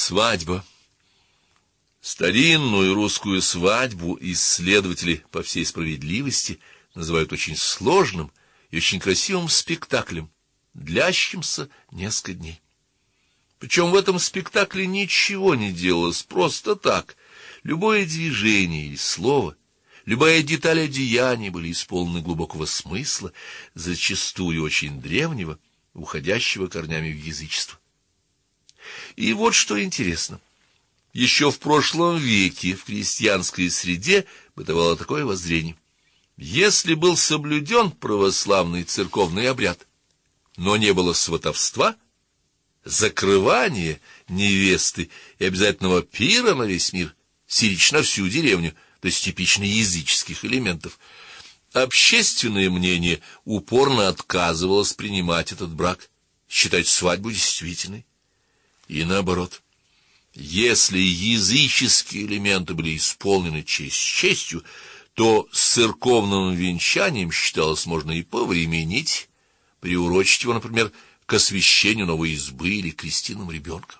Свадьба. Старинную русскую свадьбу исследователи по всей справедливости называют очень сложным и очень красивым спектаклем, длящимся несколько дней. Причем в этом спектакле ничего не делалось просто так. Любое движение или слово, любая деталь одеяния были исполнены глубокого смысла, зачастую очень древнего, уходящего корнями в язычество. И вот что интересно. Еще в прошлом веке в крестьянской среде бытовало такое воззрение: если был соблюден православный церковный обряд, но не было сватовства, закрывания невесты и обязательного пира на весь мир, сирич на всю деревню, то есть типично языческих элементов, общественное мнение упорно отказывалось принимать этот брак, считать свадьбу действительной. И наоборот, если языческие элементы были исполнены честь честью, то с церковным венчанием считалось можно и повременить, приурочить его, например, к освящению новой избы или крестинам ребенка.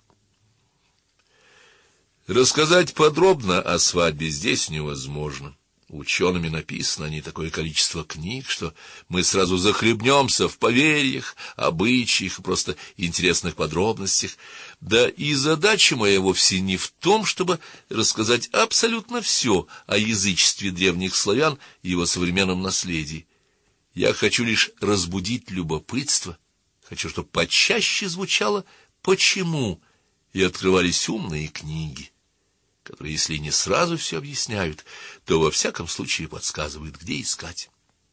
Рассказать подробно о свадьбе здесь невозможно. Учеными написано о ней такое количество книг, что мы сразу захлебнемся в поверьях, обычаях и просто интересных подробностях. Да и задача моя вовсе не в том, чтобы рассказать абсолютно все о язычестве древних славян и его современном наследии. Я хочу лишь разбудить любопытство, хочу, чтобы почаще звучало «почему», и открывались умные книги, которые, если не сразу все объясняют, то во всяком случае подсказывают, где искать.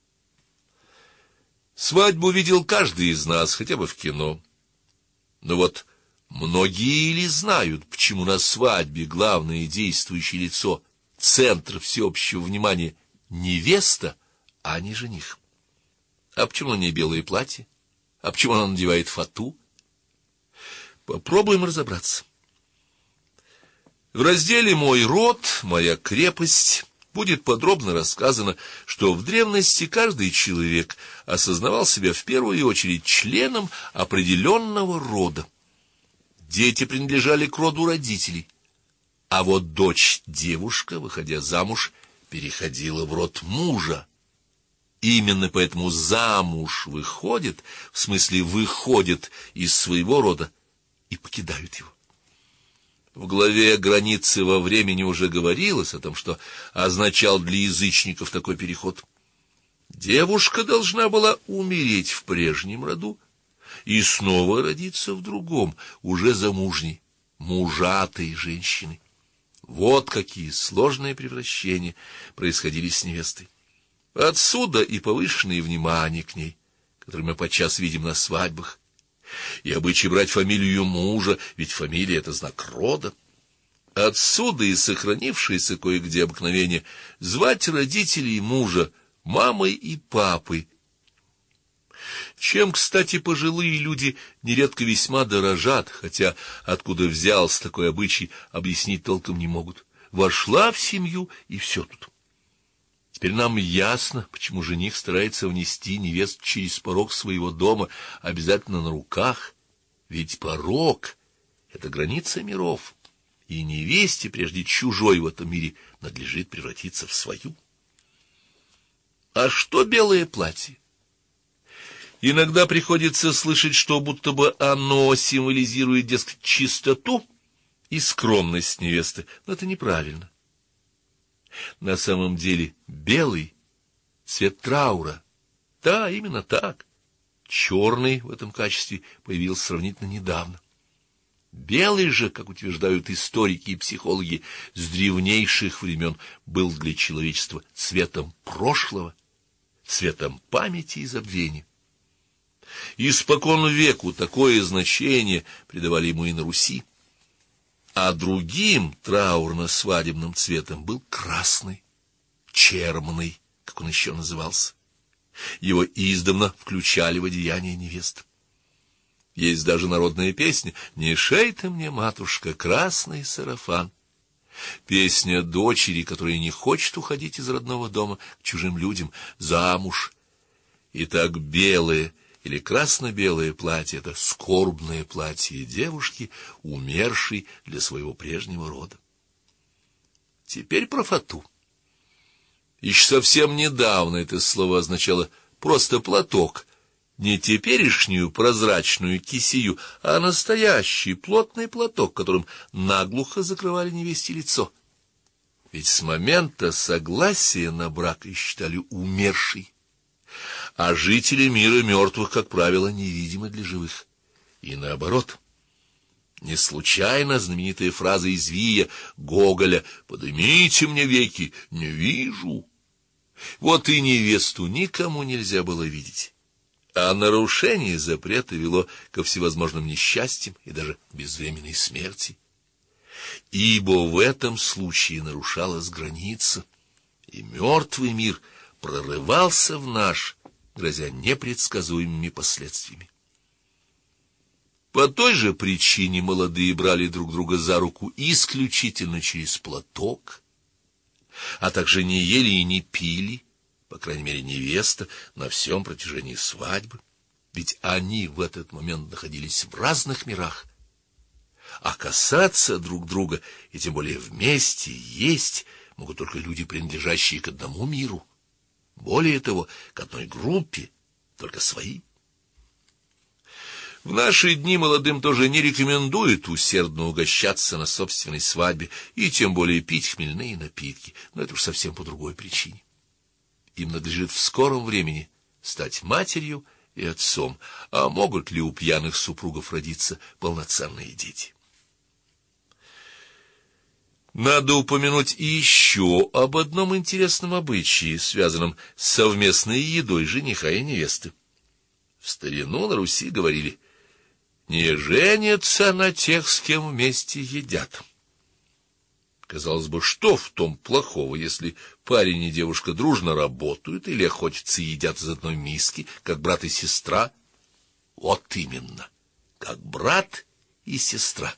Свадьбу видел каждый из нас, хотя бы в кино. Но вот многие ли знают, почему на свадьбе главное действующее лицо, центр всеобщего внимания, невеста, а не жених? А почему на ней белое платье? А почему она надевает фату? Попробуем разобраться. В разделе «Мой род, моя крепость» будет подробно рассказано, что в древности каждый человек осознавал себя в первую очередь членом определенного рода. Дети принадлежали к роду родителей, а вот дочь-девушка, выходя замуж, переходила в род мужа. Именно поэтому замуж выходит, в смысле выходит из своего рода и покидают его. В главе «Границы во времени» уже говорилось о том, что означал для язычников такой переход. Девушка должна была умереть в прежнем роду и снова родиться в другом, уже замужней, мужатой женщины. Вот какие сложные превращения происходили с невестой. Отсюда и повышенное внимание к ней, которое мы подчас видим на свадьбах, и обычай брать фамилию мужа, ведь фамилия — это знак рода. Отсюда и сохранившееся кое-где обыкновение звать родителей мужа мамой и папой, чем, кстати, пожилые люди нередко весьма дорожат, хотя откуда взялся такой обычай, объяснить толком не могут. Вошла в семью, и все тут. Теперь нам ясно, почему жених старается внести невесту через порог своего дома обязательно на руках. Ведь порог — это граница миров, и невесте, прежде чужой в этом мире, надлежит превратиться в свою. А что белое платье? Иногда приходится слышать, что будто бы оно символизирует, дескать, чистоту и скромность невесты, но это неправильно. На самом деле белый — цвет траура. Да, именно так. Черный в этом качестве появился сравнительно недавно. Белый же, как утверждают историки и психологи, с древнейших времен был для человечества цветом прошлого, цветом памяти и забвения. Испокон веку такое значение придавали ему и на Руси. А другим траурно-свадебным цветом был красный, чермный, как он еще назывался. Его издавна включали в одеяние невест. Есть даже народная песня «Не шей ты мне, матушка, красный сарафан». Песня дочери, которая не хочет уходить из родного дома к чужим людям, замуж. И так белое или красно-белое платье — это скорбное платье девушки, умершей для своего прежнего рода. Теперь про фату. Еще совсем недавно это слово означало просто платок, не теперешнюю прозрачную кисею, а настоящий плотный платок, которым наглухо закрывали невесте лицо. Ведь с момента согласия на брак ее считали умершей, а жители мира мертвых, как правило, невидимы для живых. И наоборот. Не случайно знаменитая фраза из Вия Гоголя «Подымите мне веки, не вижу». Вот и невесту никому нельзя было видеть, а нарушение запрета вело ко всевозможным несчастьям и даже безвременной смерти. Ибо в этом случае нарушалась граница, и мертвый мир прорывался в наш, грозя непредсказуемыми последствиями. По той же причине молодые брали друг друга за руку исключительно через платок, а также не ели и не пили, по крайней мере невеста, на всем протяжении свадьбы, ведь они в этот момент находились в разных мирах, а касаться друг друга, и тем более вместе есть, могут только люди, принадлежащие к одному миру, более того, к одной группе, только свои. В наши дни молодым тоже не рекомендуют усердно угощаться на собственной свадьбе и тем более пить хмельные напитки, но это уж совсем по другой причине. Им надлежит в скором времени стать матерью и отцом, а могут ли у пьяных супругов родиться полноценные дети? Надо упомянуть и еще об одном интересном обычае, связанном с совместной едой жениха и невесты. В старину на Руси говорили: не женятся на тех, с кем вместе едят. Казалось бы, что в том плохого, если парень и девушка дружно работают или охотятся и едят из одной миски, как брат и сестра? Вот именно, как брат и сестра.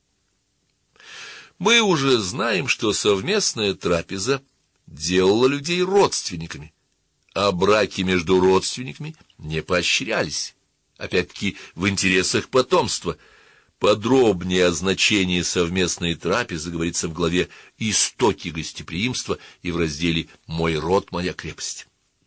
Мы уже знаем, что совместная трапеза делала людей родственниками, а браки между родственниками не поощрялись, опять-таки в интересах потомства. Подробнее о значении совместной трапезы говорится в главе «Истоки гостеприимства» и в разделе «Мой род, моя крепость».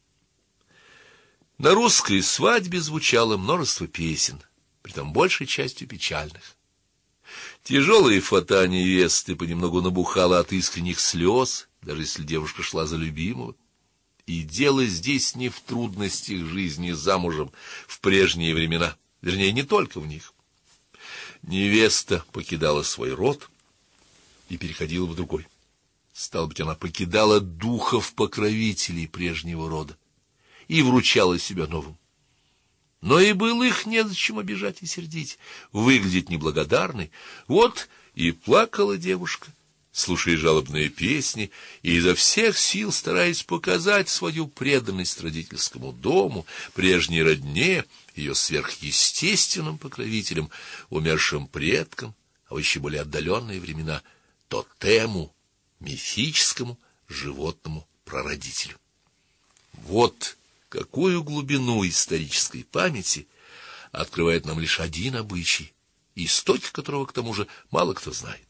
На русской свадьбе звучало множество песен, притом большей частью печальных. Тяжелая фата невесты понемногу набухала от искренних слез, даже если девушка шла за любимого. И дело здесь не в трудностях жизни замужем в прежние времена, вернее, не только в них. Невеста покидала свой род и переходила в другой. Стало быть, она покидала духов-покровителей прежнего рода и вручала себя новым. Но и былых незачем обижать и сердить, выглядеть неблагодарной. Вот и плакала девушка, слушая жалобные песни, и изо всех сил стараясь показать свою преданность родительскому дому, прежней родне, ее сверхъестественным покровителям, умершим предкам, а в еще более отдаленные времена тотему, мифическому животному прародителю. Вот какую глубину исторической памяти открывает нам лишь один обычай, истоки которого, к тому же, мало кто знает.